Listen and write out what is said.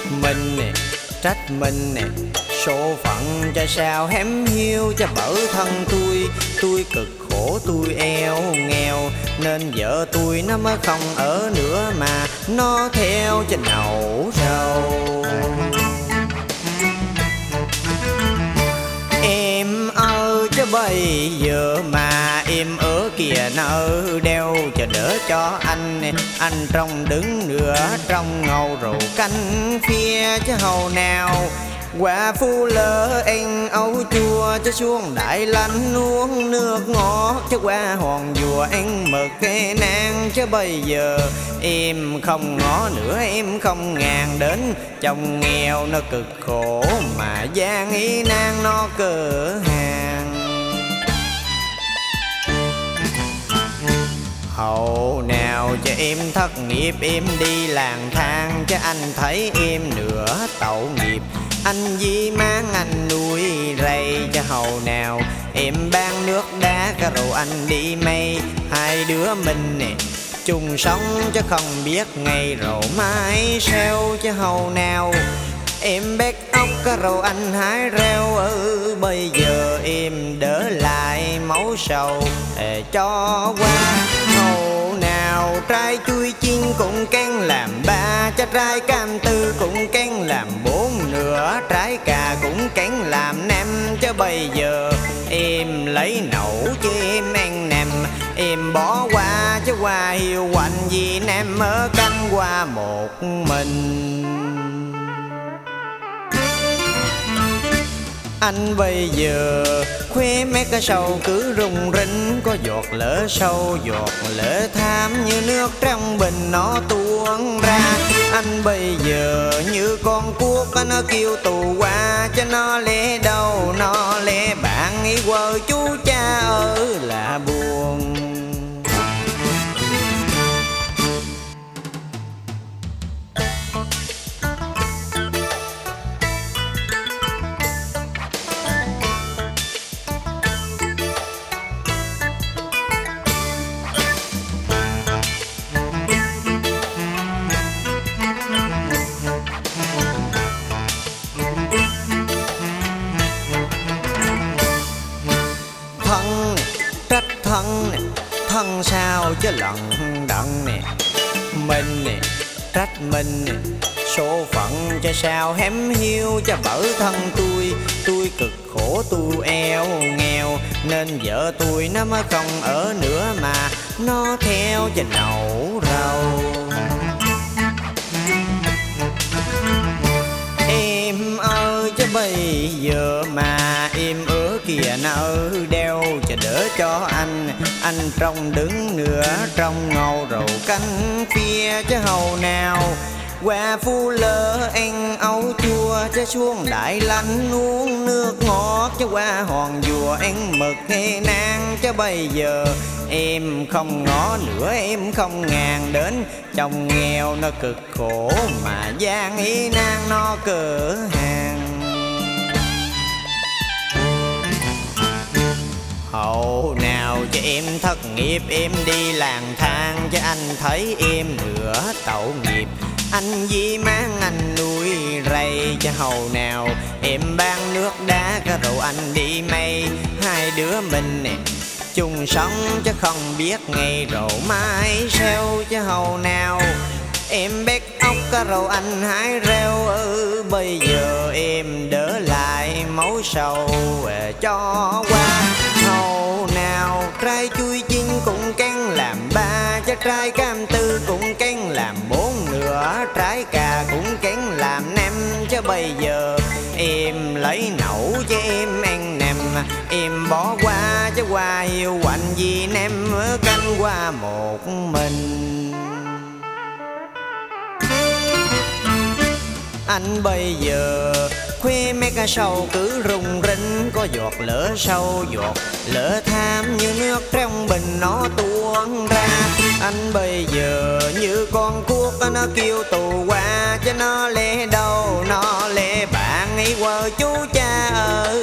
Mình nè, trách mình nè, số phận cho sao hém hiu cho bởi thân tôi cực khổ tôi eo nghèo, nên vợ tôi nó mới không ở nữa mà nó theo trên nậu rầu. Em ơi chứ bây giờ mà em ở kìa nó ở đeo chờ đỡ cho anh trong đứng nữa trong ngầu rượu canh phía chứ hầu nào. Quả phu lỡ anh ấu chua cho xuống đại lánh uống nước ngọt cho qua hòn dùa anh mực cái nang chứ bây giờ em không ngó nữa em không ngàn đến chồng nghèo nó cực khổ mà gian ý nang nó cửa hàng. Hậu nào cho em thất nghiệp em đi lang thang cho anh thấy em nửa tội nghiệp. Anh vì mang anh nuôi rầy cho hầu nào em bán nước đá cả rồi anh đi mây. Hai đứa mình nè chung sống chứ không biết ngày rồi mai sao chứ hầu nào em bét ốc cả rồi anh hái reo. Bây giờ em đỡ lại máu sầu để cho qua hầu nào. Trai chui chiên cũng kén làm ba cho trai cam tư cũng kén làm bốn nữa trái cà cũng kén làm năm chứ bây giờ em lấy nậu chứ em ăn nằm em bỏ qua chứ qua hiu quạnh vì nam ở canh qua một mình. Anh bây giờ khuê mấy cái sầu cứ rung rinh có giọt lỡ sâu giọt lỡ tham như nước trong bình nó tuôn ra. Anh bây giờ như con cuốc nó kêu tù qua cho nó lẽ đâu nó lẽ bạn ý quơ chú cha ở là buồn. Thân sao chứ lận đận nè. Mình nè trách mình nè, số phận cho sao hém hiu cho bởi thân tôi cực khổ tôi eo nghèo, nên vợ tôi nó mới không ở nữa mà nó theo trên nậu rầu. Em ơi chứ bây giờ mà em ở kìa nó ở đeo chờ đỡ cho anh trong đứng nữa trong ngầu rượu canh phía chứ hầu nào. Qua phu lỡ anh ấu chua cho xuống đại lánh uống nước ngọt cho qua hòn dùa anh mực hay nang chứ bây giờ em không ngó nữa em không ngàn đến chồng nghèo nó cực khổ mà gian ý nang nó cửa hàng. Hậu nào cho em thất nghiệp em đi lang thang cho anh thấy em nửa tội nghiệp. Anh vì mang anh nuôi rầy cho hầu nào em bán nước đá cả rồi anh đi mây. Hai đứa mình nè chung sống chứ không biết ngày rồi mai sao chứ hầu nào em bét ốc cả rồi anh hái reo. Bây giờ em đỡ lại máu sầu cho qua hầu nào. Trai chui chiên cũng kén làm ba cho trai cam tư cũng kén làm bốn nữa trái cà cũng kén làm năm chứ bây giờ em lấy nậu cho em ăn nằm em bỏ qua chứ qua hiu quạnh vì nam ở canh qua một mình. Anh bây giờ khuê mấy cái sầu cứ rung rinh có giọt lỡ sâu giọt lỡ tham như nước trong bình nó tuôn ra. Anh bây giờ như con cuốc nó kêu tù qua chứ nó lẽ đâu nó lẽ bạn ấy quơ chú cha ở